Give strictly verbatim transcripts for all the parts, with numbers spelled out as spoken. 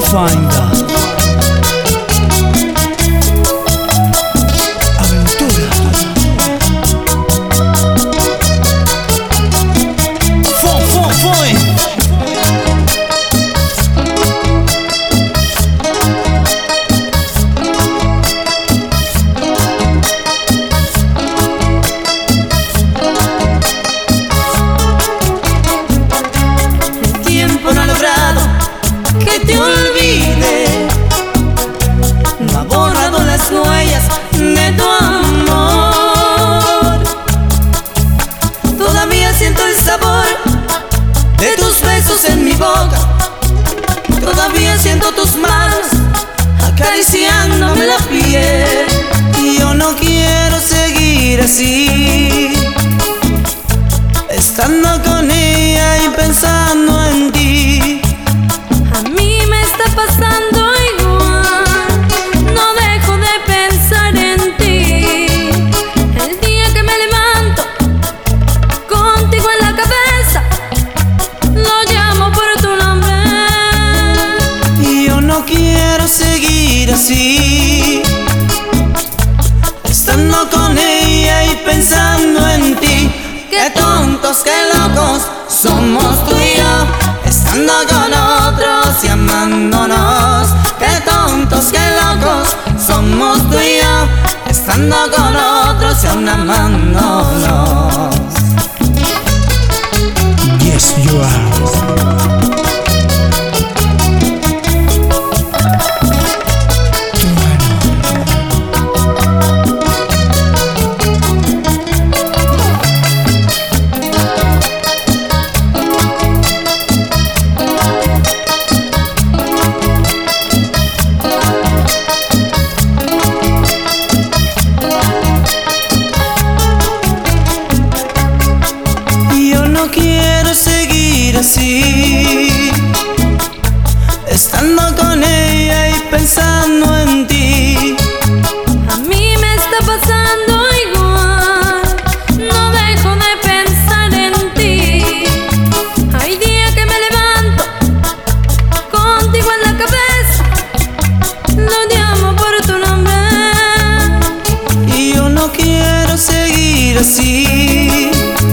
Pathfinder. Aventura. Fon, fon, fon. El tiempo no ha logrado que te olvide, no ha borrado las huellas de tu amor. Todavía siento el sabor de tus besos en mi boca, todavía siento tus manos acariciándome la piel. Y yo no quiero seguir así, estando con ella y pensando en ti. A mí me está pasando igual, no dejo de pensar en ti. El día que me levanto, contigo en la cabeza, lo llamo por tu nombre. Y yo no quiero seguir así, estando con ella y pensando en ti. Qué tontos, qué locos somos tú y yo, estando con otros y amándonos. Qué tontos, qué locos somos tú y yo, estando con otros y aún amándonos. Yes, you are. No quiero seguir así, estando con ella y pensando en ti. A mí me está pasando igual, no dejo de pensar en ti. Hay días que me levanto, contigo en la cabeza, lo llamo por tu nombre. Y yo no quiero seguir así,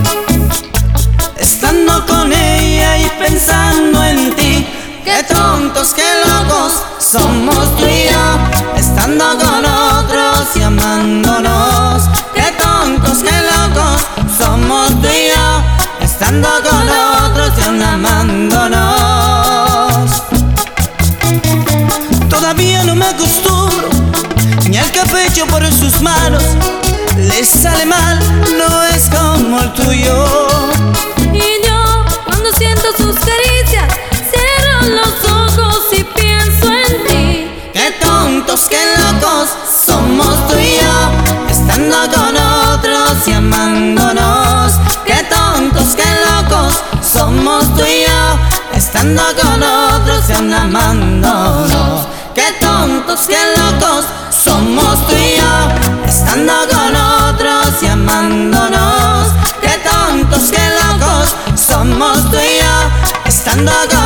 estando con ella y pensando en ti. Qué tontos, qué locos somos tú y yo, estando con otros y amándonos. Qué tontos, qué locos somos tú y yo, estando con otros y aún amándonos. Todavía no me acostumbro ni al café hecho por sus manos. Le sale mal, no es como el tuyo. Siento sus caricias, cierro los ojos y pienso en ti. Qué tontos, qué locos somos tú y yo, estando con otros y amándonos. Qué tontos, qué locos somos tú y yo, estando con otros y aún amándonos. Qué tontos, qué locos somos tú y yo, estando con otros y amándonos. Qué tontos, qué locos somos tú y yo, estando con